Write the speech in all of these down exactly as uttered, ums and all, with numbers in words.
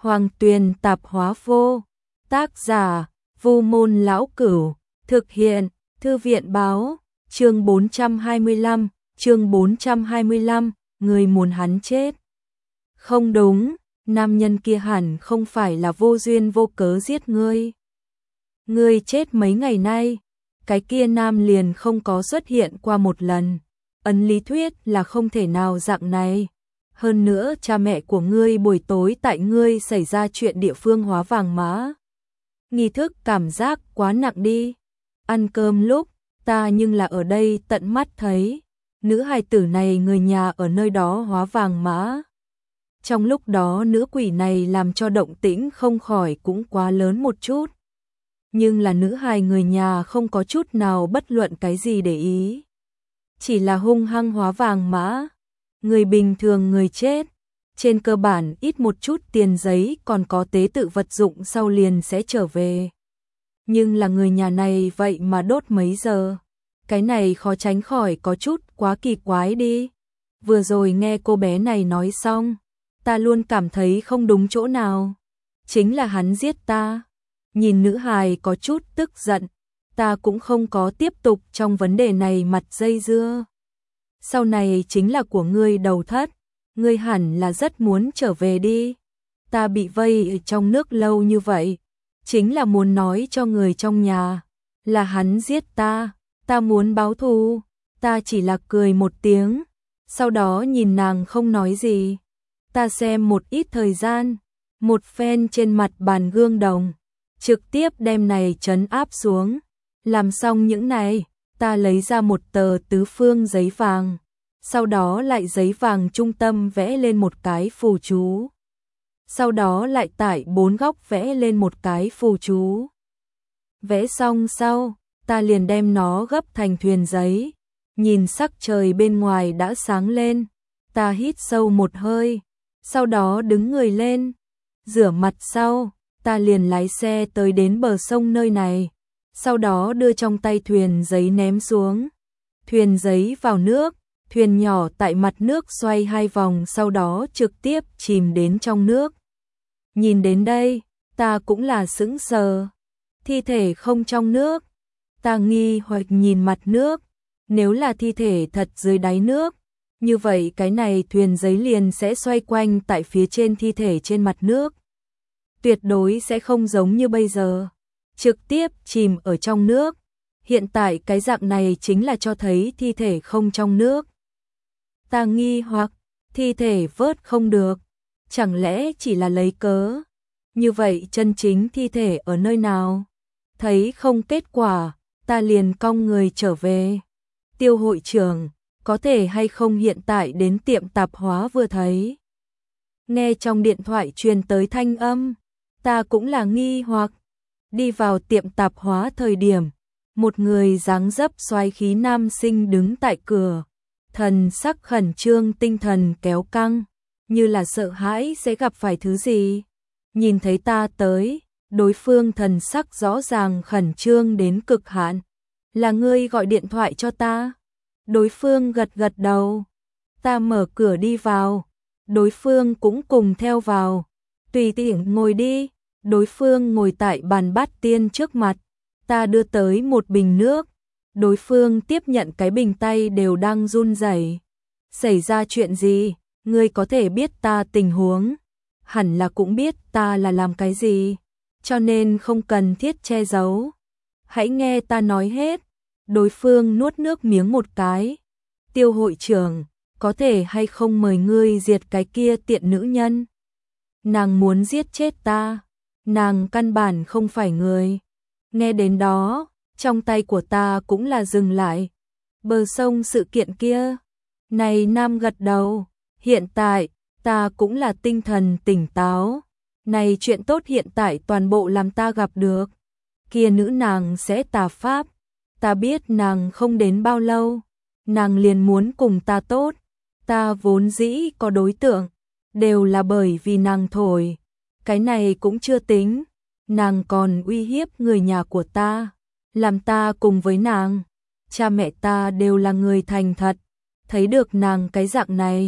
Hoàng Tuyền Tạp Hóa Vô. Tác giả: Vu Môn Lão Cửu. Thực hiện: Thư viện báo. Chương bốn trăm hai mươi lăm, chương bốn trăm hai mươi lăm, người muốn hắn chết. Không đúng, nam nhân kia hẳn không phải là vô duyên vô cớ giết ngươi. Ngươi chết mấy ngày nay, cái kia nam liền không có xuất hiện qua một lần. Ấn lý thuyết là không thể nào dạng này. Hơn nữa cha mẹ của ngươi buổi tối tại ngươi xảy ra chuyện địa phương hóa vàng mã. Nghi thức cảm giác quá nặng đi. Ăn cơm lúc, ta nhưng là ở đây tận mắt thấy. Nữ hài tử này người nhà ở nơi đó hóa vàng mã. Trong lúc đó nữ quỷ này làm cho động tĩnh không khỏi cũng quá lớn một chút. Nhưng là nữ hài người nhà không có chút nào bất luận cái gì để ý. Chỉ là hung hăng hóa vàng mã. Người bình thường người chết, trên cơ bản ít một chút tiền giấy còn có tế tự vật dụng sau liền sẽ trở về. Nhưng là người nhà này vậy mà đốt mấy giờ. Cái này khó tránh khỏi có chút quá kỳ quái đi. Vừa rồi nghe cô bé này nói xong, ta luôn cảm thấy không đúng chỗ nào. Chính là hắn giết ta. Nhìn nữ hài có chút tức giận, ta cũng không có tiếp tục trong vấn đề này mặt dây dưa. Sau này chính là của ngươi đầu thất, ngươi hẳn là rất muốn trở về đi. Ta bị vây ở trong nước lâu như vậy, chính là muốn nói cho người trong nhà, là hắn giết ta, ta muốn báo thù. Ta chỉ là cười một tiếng, sau đó nhìn nàng không nói gì. Ta xem một ít thời gian, một phen trên mặt bàn gương đồng, trực tiếp đem này trấn áp xuống. Làm xong những này, ta lấy ra một tờ tứ phương giấy vàng, sau đó lại giấy vàng trung tâm vẽ lên một cái phù chú. Sau đó lại tại bốn góc vẽ lên một cái phù chú. Vẽ xong sau, ta liền đem nó gấp thành thuyền giấy. Nhìn sắc trời bên ngoài đã sáng lên, ta hít sâu một hơi, sau đó đứng người lên, rửa mặt sau, ta liền lái xe tới đến bờ sông nơi này. Sau đó đưa trong tay thuyền giấy ném xuống. Thuyền giấy vào nước, thuyền nhỏ tại mặt nước xoay hai vòng sau đó trực tiếp chìm đến trong nước. Nhìn đến đây, ta cũng là sững sờ. Thi thể không trong nước. Ta nghi hoặc nhìn mặt nước. Nếu là thi thể thật dưới đáy nước, như vậy cái này thuyền giấy liền sẽ xoay quanh tại phía trên thi thể trên mặt nước. Tuyệt đối sẽ không giống như bây giờ, trực tiếp chìm ở trong nước. Hiện tại cái dạng này chính là cho thấy thi thể không trong nước. Ta nghi hoặc, thi thể vớt không được, chẳng lẽ chỉ là lấy cớ? Như vậy chân chính thi thể ở nơi nào? Thấy không kết quả, ta liền cong người trở về. Tiêu hội trưởng, có thể hay không hiện tại đến tiệm tạp hóa vừa thấy? Nghe trong điện thoại truyền tới thanh âm, ta cũng là nghi hoặc. Đi vào tiệm tạp hóa thời điểm, một người dáng dấp xoáy khí nam sinh đứng tại cửa, thần sắc khẩn trương tinh thần kéo căng, như là sợ hãi sẽ gặp phải thứ gì. Nhìn thấy ta tới, đối phương thần sắc rõ ràng khẩn trương đến cực hạn. Là ngươi gọi điện thoại cho ta? Đối phương gật gật đầu. Ta mở cửa đi vào, đối phương cũng cùng theo vào. Tùy tiện ngồi đi. Đối phương ngồi tại bàn bát tiên trước mặt, ta đưa tới một bình nước. Đối phương tiếp nhận cái bình tay đều đang run rẩy. Xảy ra chuyện gì? Ngươi có thể biết ta tình huống, hẳn là cũng biết ta là làm cái gì, cho nên không cần thiết che giấu. Hãy nghe ta nói hết. Đối phương nuốt nước miếng một cái. Tiêu hội trưởng, có thể hay không mời ngươi diệt cái kia tiện nữ nhân? Nàng muốn giết chết ta. Nàng căn bản không phải người. Nghe đến đó, trong tay của ta cũng là dừng lại. Bờ sông sự kiện kia. Này nam gật đầu. Hiện tại, ta cũng là tinh thần tỉnh táo. Này chuyện tốt hiện tại toàn bộ làm ta gặp được. Kia nữ nàng sẽ tà pháp. Ta biết nàng không đến bao lâu. Nàng liền muốn cùng ta tốt. Ta vốn dĩ có đối tượng. Đều là bởi vì nàng thổi. Cái này cũng chưa tính, nàng còn uy hiếp người nhà của ta, làm ta cùng với nàng. Cha mẹ ta đều là người thành thật, thấy được nàng cái dạng này,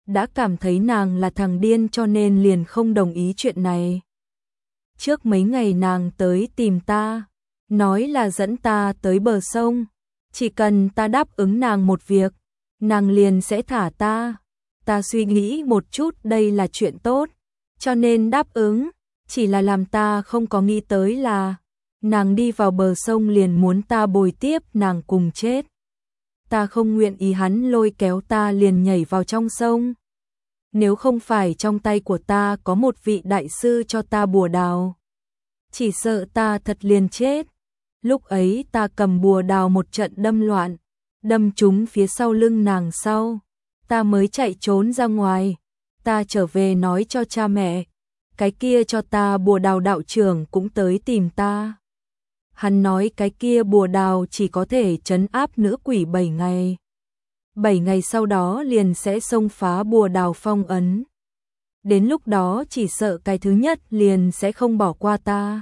đã cảm thấy nàng là thằng điên cho nên liền không đồng ý chuyện này. Trước mấy ngày nàng tới tìm ta, nói là dẫn ta tới bờ sông, chỉ cần ta đáp ứng nàng một việc, nàng liền sẽ thả ta. Ta suy nghĩ một chút đây là chuyện tốt, cho nên đáp ứng, chỉ là làm ta không có nghĩ tới là nàng đi vào bờ sông liền muốn ta bồi tiếp nàng cùng chết. Ta không nguyện ý hắn lôi kéo ta liền nhảy vào trong sông. Nếu không phải trong tay của ta có một vị đại sư cho ta bùa đào, chỉ sợ ta thật liền chết. Lúc ấy ta cầm bùa đào một trận đâm loạn, đâm trúng phía sau lưng nàng sau, ta mới chạy trốn ra ngoài. Ta trở về nói cho cha mẹ, cái kia cho ta bùa đào đạo trưởng cũng tới tìm ta. Hắn nói cái kia bùa đào chỉ có thể trấn áp nữ quỷ bảy ngày. bảy ngày sau đó liền sẽ xông phá bùa đào phong ấn. Đến lúc đó chỉ sợ cái thứ nhất liền sẽ không bỏ qua ta.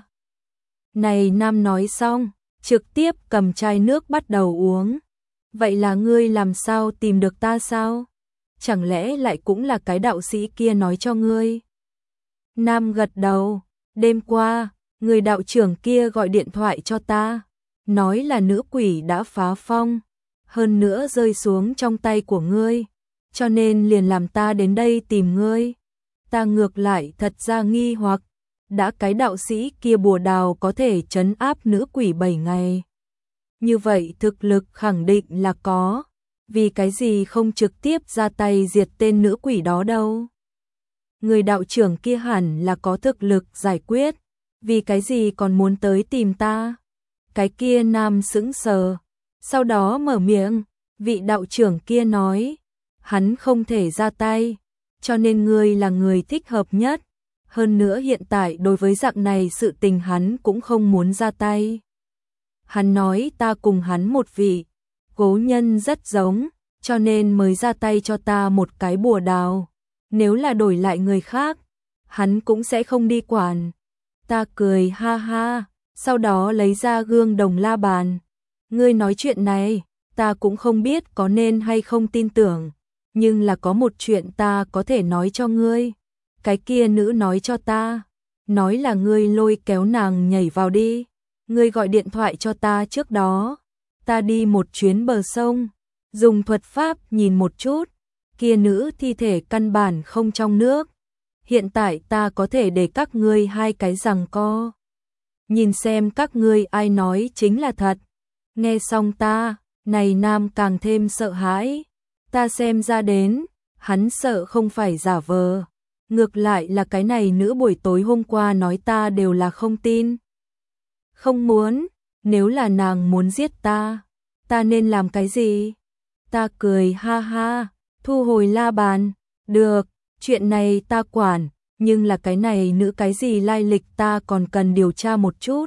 Này Nam nói xong, trực tiếp cầm chai nước bắt đầu uống. Vậy là ngươi làm sao tìm được ta sao? Chẳng lẽ lại cũng là cái đạo sĩ kia nói cho ngươi? Nam gật đầu, đêm qua, người đạo trưởng kia gọi điện thoại cho ta, nói là nữ quỷ đã phá phong, hơn nữa rơi xuống trong tay của ngươi, cho nên liền làm ta đến đây tìm ngươi. Ta ngược lại thật ra nghi hoặc, đã cái đạo sĩ kia bùa đào có thể trấn áp nữ quỷ bảy ngày. Như vậy thực lực khẳng định là có, vì cái gì không trực tiếp ra tay diệt tên nữ quỷ đó đâu. Người đạo trưởng kia hẳn là có thực lực giải quyết, vì cái gì còn muốn tới tìm ta. Cái kia Nam sững sờ, sau đó mở miệng, vị đạo trưởng kia nói, hắn không thể ra tay, cho nên ngươi là người thích hợp nhất. Hơn nữa hiện tại đối với dạng này sự tình hắn cũng không muốn ra tay. Hắn nói ta cùng hắn một vị cố nhân rất giống, cho nên mới ra tay cho ta một cái bùa đào. Nếu là đổi lại người khác, hắn cũng sẽ không đi quản. Ta cười ha ha, sau đó lấy ra gương đồng la bàn. Ngươi nói chuyện này, ta cũng không biết có nên hay không tin tưởng, nhưng là có một chuyện ta có thể nói cho ngươi. Cái kia nữ nói cho ta, nói là ngươi lôi kéo nàng nhảy vào đi. Ngươi gọi điện thoại cho ta trước đó, ta đi một chuyến bờ sông, dùng thuật pháp nhìn một chút, kia nữ thi thể căn bản không trong nước. Hiện tại ta có thể để các ngươi hai cái giằng co, nhìn xem các ngươi ai nói chính là thật. Nghe xong ta, này Nam càng thêm sợ hãi. Ta xem ra đến, hắn sợ không phải giả vờ. Ngược lại là cái này nữ buổi tối hôm qua nói ta đều là không tin. Không muốn, nếu là nàng muốn giết ta, ta nên làm cái gì? Ta cười ha ha, thu hồi la bàn. Được, chuyện này ta quản, nhưng là cái này nữ cái gì lai lịch ta còn cần điều tra một chút.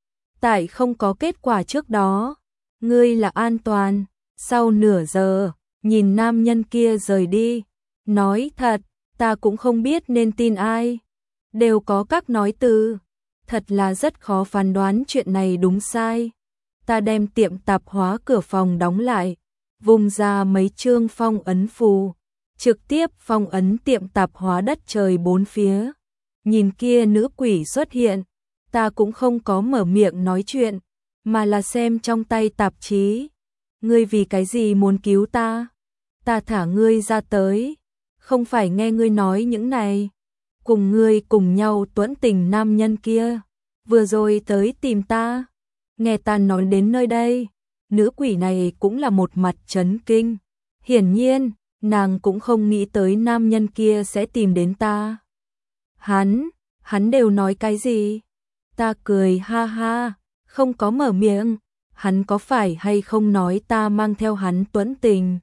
Tại không có kết quả trước đó, ngươi là an toàn. Sau nửa giờ, nhìn nam nhân kia rời đi, nói thật, ta cũng không biết nên tin ai. Đều có các nói từ, thật là rất khó phán đoán chuyện này đúng sai. Ta đem tiệm tạp hóa cửa phòng đóng lại, vùng ra mấy chương phong ấn phù, trực tiếp phong ấn tiệm tạp hóa đất trời bốn phía. Nhìn kia nữ quỷ xuất hiện, ta cũng không có mở miệng nói chuyện, mà là xem trong tay tạp chí. Ngươi vì cái gì muốn cứu ta? Ta thả ngươi ra tới, không phải nghe ngươi nói những này. Cùng ngươi cùng nhau tuẫn tình nam nhân kia, vừa rồi tới tìm ta. Nghe ta nói đến nơi đây, nữ quỷ này cũng là một mặt chấn kinh. Hiển nhiên, nàng cũng không nghĩ tới nam nhân kia sẽ tìm đến ta. Hắn, hắn đều nói cái gì? Ta cười ha ha, không có mở miệng. Hắn có phải hay không nói ta mang theo hắn tuẫn tình?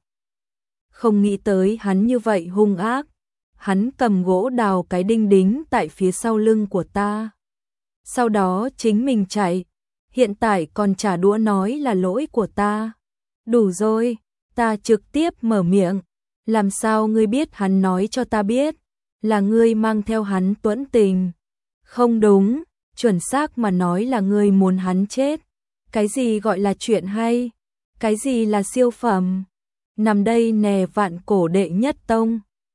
Không nghĩ tới hắn như vậy hung ác. Hắn cầm gỗ đào cái đinh đính tại phía sau lưng của ta. Sau đó chính mình chạy. Hiện tại còn trả đũa nói là lỗi của ta. Đủ rồi, ta trực tiếp mở miệng. Làm sao ngươi biết hắn nói cho ta biết là ngươi mang theo hắn tuẫn tình? Không đúng, chuẩn xác mà nói là ngươi muốn hắn chết. Cái gì gọi là chuyện hay? Cái gì là siêu phẩm? Nằm đây nè vạn cổ đệ nhất tông.